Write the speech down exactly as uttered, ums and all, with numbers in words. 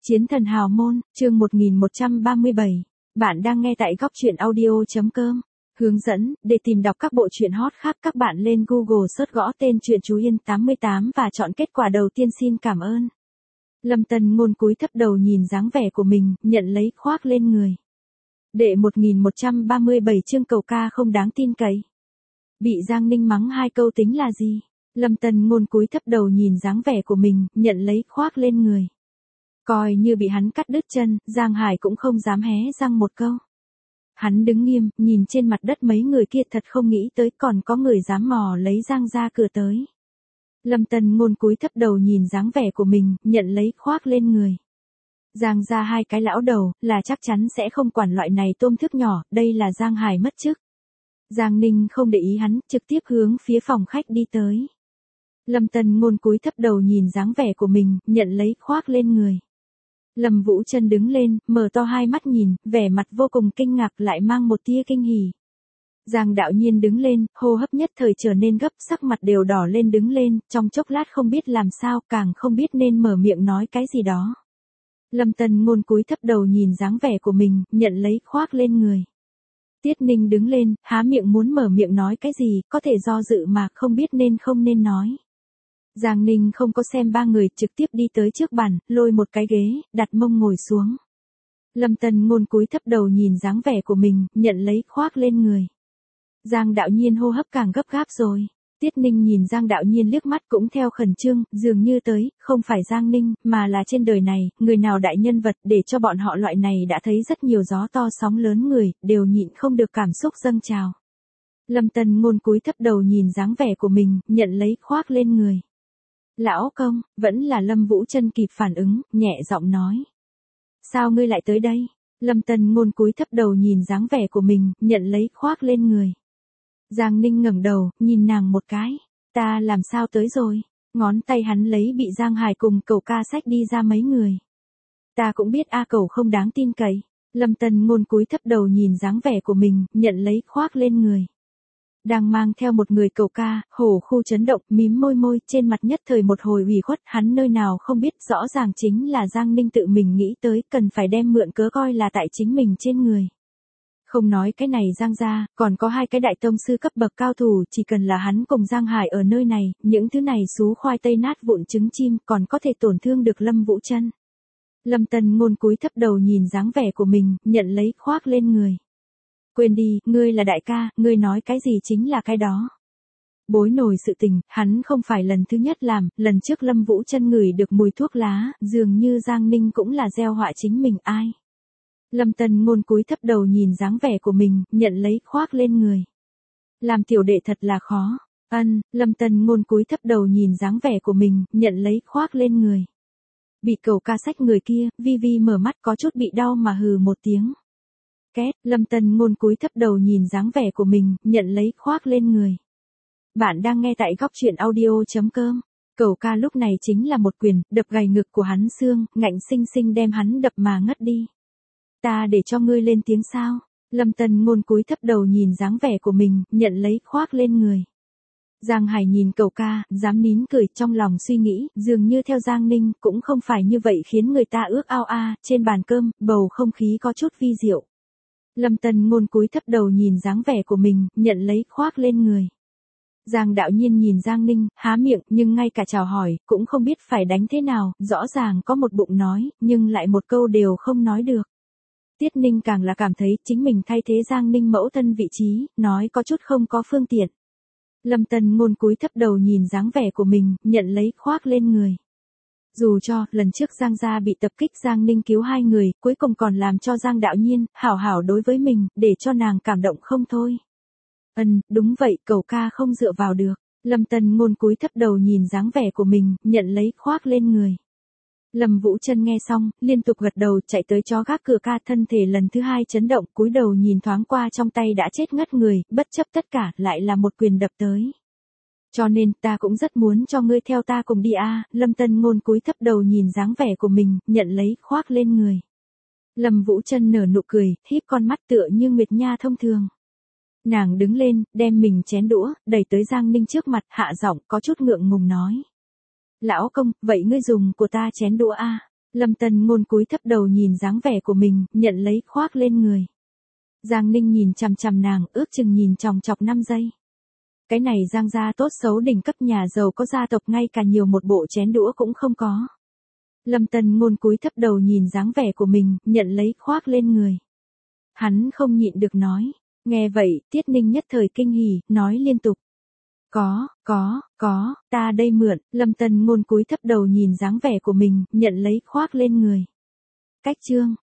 Chiến thần hào môn, chương một nghìn một trăm ba mươi bảy. Bạn đang nghe tại góc truyện audio chấm com. Hướng dẫn, để tìm đọc các bộ truyện hot khác các bạn lên Google search gõ tên truyện Chú Yên tám mươi tám và chọn kết quả đầu tiên. Xin cảm ơn. Lâm Tần Ngôn cúi thấp đầu nhìn dáng vẻ của mình, nhận lấy khoác lên người. Đệ một nghìn một trăm ba mươi bảy chương cầu ca không đáng tin cậy. Bị Giang Ninh mắng hai câu tính là gì? Lâm Tần Ngôn cúi thấp đầu nhìn dáng vẻ của mình, nhận lấy khoác lên người. Coi như bị hắn cắt đứt chân, Giang Hải cũng không dám hé răng một câu. Hắn đứng nghiêm, nhìn trên mặt đất mấy người kia thật không nghĩ tới còn có người dám mò lấy Giang ra cửa tới. Lâm Tần Ngôn cúi thấp đầu nhìn dáng vẻ của mình, nhận lấy khoác lên người. Giang ra hai cái lão đầu, là chắc chắn sẽ không quản loại này tôm thức nhỏ, đây là Giang Hải mất chức. Giang Ninh không để ý hắn, trực tiếp hướng phía phòng khách đi tới. Lâm Tần Ngôn cúi thấp đầu nhìn dáng vẻ của mình, nhận lấy khoác lên người. Lâm Vũ Chân đứng lên, mở to hai mắt nhìn, vẻ mặt vô cùng kinh ngạc lại mang một tia kinh hỉ. Giang Đạo Nhiên đứng lên, hô hấp nhất thời trở nên gấp, sắc mặt đều đỏ lên đứng lên, trong chốc lát không biết làm sao, càng không biết nên mở miệng nói cái gì đó. Lâm Tần Ngôn cúi thấp đầu nhìn dáng vẻ của mình, nhận lấy khoác lên người. Tiết Ninh đứng lên, há miệng muốn mở miệng nói cái gì, có thể do dự mà không biết nên không nên nói. Giang Ninh không có xem ba người, trực tiếp đi tới trước bàn, lôi một cái ghế, đặt mông ngồi xuống. Lâm Tần Ngôn cúi thấp đầu nhìn dáng vẻ của mình, nhận lấy khoác lên người. Giang Đạo Nhiên hô hấp càng gấp gáp rồi. Tiết Ninh nhìn Giang Đạo Nhiên liếc mắt cũng theo khẩn trương, dường như tới, không phải Giang Ninh, mà là trên đời này, người nào đại nhân vật để cho bọn họ loại này đã thấy rất nhiều gió to sóng lớn người, đều nhịn không được cảm xúc dâng trào. Lâm Tần Ngôn cúi thấp đầu nhìn dáng vẻ của mình, nhận lấy khoác lên người. Lão công, vẫn là Lâm Vũ Chân kịp phản ứng, nhẹ giọng nói. Sao ngươi lại tới đây? Lâm Tần Ngôn cúi thấp đầu nhìn dáng vẻ của mình, nhận lấy khoác lên người. Giang Ninh ngẩng đầu, nhìn nàng một cái. Ta làm sao tới rồi? Ngón tay hắn lấy bị Giang Hải cùng Cẩu ca xách đi ra mấy người. Ta cũng biết A Cẩu không đáng tin cậy. Lâm Tần Ngôn cúi thấp đầu nhìn dáng vẻ của mình, nhận lấy khoác lên người. Đang mang theo một người Cẩu ca, hổ khu chấn động, mím môi môi, trên mặt nhất thời một hồi ủy khuất, hắn nơi nào không biết rõ ràng chính là Giang Ninh tự mình nghĩ tới, cần phải đem mượn cớ coi là tại chính mình trên người. Không nói cái này Giang ra, còn có hai cái đại tông sư cấp bậc cao thủ, chỉ cần là hắn cùng Giang Hải ở nơi này, những thứ này xú khoai tây nát vụn trứng chim, còn có thể tổn thương được Lâm Vũ Chân. Lâm Tần Ngôn cúi thấp đầu nhìn dáng vẻ của mình, nhận lấy khoác lên người. Quên đi, ngươi là đại ca, ngươi nói cái gì chính là cái đó. Bối nổi sự tình, hắn không phải lần thứ nhất làm, lần trước Lâm Vũ Chân ngửi được mùi thuốc lá, dường như Giang Ninh cũng là gieo họa chính mình ai. Lâm Tần Ngôn cúi thấp đầu nhìn dáng vẻ của mình, nhận lấy khoác lên người. Làm tiểu đệ thật là khó. Ân, Lâm Tần Ngôn cúi thấp đầu nhìn dáng vẻ của mình, nhận lấy khoác lên người. Bị Cẩu ca xách người kia, Vi Vi mở mắt có chút bị đau mà hừ một tiếng. Két, Lâm Tần Ngôn cúi thấp đầu nhìn dáng vẻ của mình, nhận lấy khoác lên người. Bạn đang nghe tại góc truyện audio chấm com. Cẩu ca lúc này chính là một quyền, đập gầy ngực của hắn xương, ngạnh sinh sinh đem hắn đập mà ngất đi. Ta để cho ngươi lên tiếng sao? Lâm Tần Ngôn cúi thấp đầu nhìn dáng vẻ của mình, nhận lấy khoác lên người. Giang Hải nhìn Cẩu ca, dám nín cười, trong lòng suy nghĩ, dường như theo Giang Ninh, cũng không phải như vậy khiến người ta ước ao a. Trên bàn cơm, bầu không khí có chút vi diệu. Lâm Tần Ngôn cúi thấp đầu nhìn dáng vẻ của mình, nhận lấy khoác lên người. Giang Đạo Nhiên nhìn Giang Ninh, há miệng, nhưng ngay cả chào hỏi, cũng không biết phải đánh thế nào, rõ ràng có một bụng nói, nhưng lại một câu đều không nói được. Tiết Ninh càng là cảm thấy chính mình thay thế Giang Ninh mẫu thân vị trí, nói có chút không có phương tiện. Lâm Tần Ngôn cúi thấp đầu nhìn dáng vẻ của mình, nhận lấy khoác lên người. Dù cho, lần trước Giang gia bị tập kích Giang Ninh cứu hai người, cuối cùng còn làm cho Giang Đạo Nhiên, hảo hảo đối với mình, để cho nàng cảm động không thôi. Ừm, đúng vậy, Cẩu ca không dựa vào được. Lâm Tần Ngôn cúi thấp đầu nhìn dáng vẻ của mình, nhận lấy khoác lên người. Lâm Vũ Chân nghe xong, liên tục gật đầu chạy tới chó gác cửa ca, thân thể lần thứ hai chấn động, cúi đầu nhìn thoáng qua trong tay đã chết ngất người, bất chấp tất cả, lại là một quyền đập tới. Cho nên, ta cũng rất muốn cho ngươi theo ta cùng đi a. Lâm Tần Ngôn cúi thấp đầu nhìn dáng vẻ của mình, nhận lấy khoác lên người. Lâm Vũ Chân nở nụ cười, híp con mắt tựa như Nguyệt Nha thông thường. Nàng đứng lên, đem mình chén đũa, đẩy tới Giang Ninh trước mặt, hạ giọng, có chút ngượng ngùng nói. Lão công, vậy ngươi dùng của ta chén đũa a. Lâm Tân Ngôn cúi thấp đầu nhìn dáng vẻ của mình, nhận lấy khoác lên người. Giang Ninh nhìn chằm chằm nàng, ước chừng nhìn chòng chọc năm giây. Cái này Giang gia tốt xấu đỉnh cấp nhà giàu có gia tộc ngay cả nhiều một bộ chén đũa cũng không có. Lâm Tân Ngôn cúi thấp đầu nhìn dáng vẻ của mình, nhận lấy khoác lên người. Hắn không nhịn được nói. Nghe vậy, Tiết Ninh nhất thời kinh hỉ, nói liên tục. Có, có, có, ta đây mượn. Lâm Tân Ngôn cúi thấp đầu nhìn dáng vẻ của mình, nhận lấy khoác lên người. Cách chương.